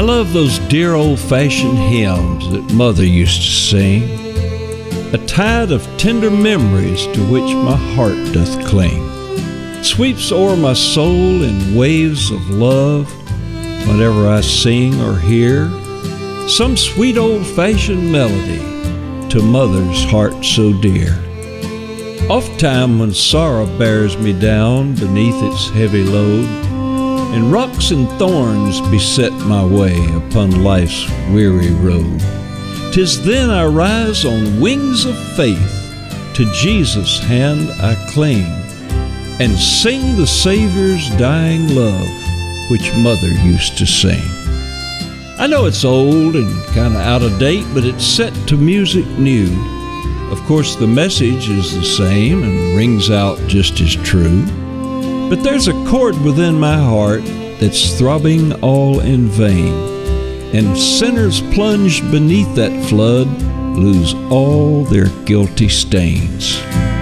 love those dear old-fashioned hymns that Mother used to sing, a tide of tender memories to which my heart doth cling. Sweeps o'er my soul in waves of love whenever I sing or hear some sweet old-fashioned melody to Mother's heart so dear. Oft-time when sorrow bears me down beneath its heavy load, and rocks and thorns beset my way upon life's weary road, 'tis then I rise on wings of faith, to Jesus' hand I cling, and sing the Savior's dying love, which Mother used to sing. I know it's old and kinda out of date, but it's set to music new. Of course the message is the same and rings out just as true. But there's a chord within my heart that's throbbing all in vain, and sinners plunged beneath that flood lose all their guilty stains.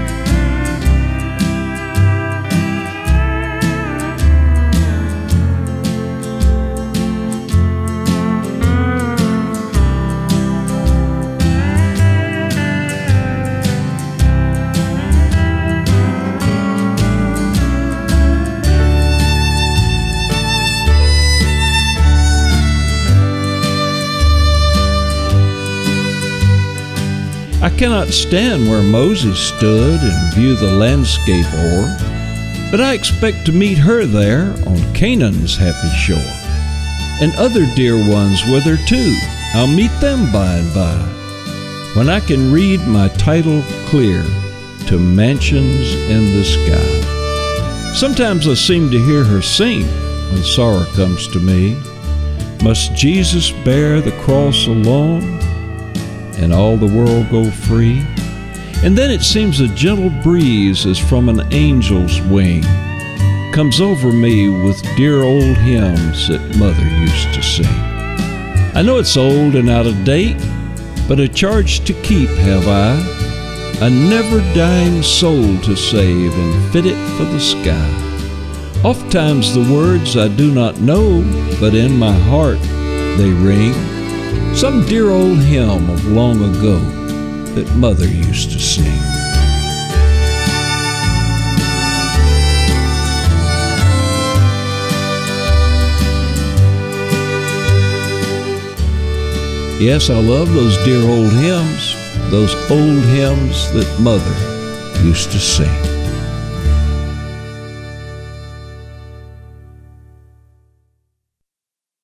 I cannot stand where Moses stood and view the landscape o'er, but I expect to meet her there on Canaan's happy shore. And other dear ones with her too, I'll meet them by and by, when I can read my title clear to mansions in the sky. Sometimes I seem to hear her sing when sorrow comes to me. Must Jesus bear the cross alone, and all the world go free? And then it seems a gentle breeze as from an angel's wing comes over me with dear old hymns that Mother used to sing. I know it's old and out of date, but a charge to keep have I, a never-dying soul to save and fit it for the sky. Ofttimes the words I do not know, but in my heart they ring, some dear old hymn of long ago that Mother used to sing. Yes, I love those dear old hymns, those old hymns that Mother used to sing.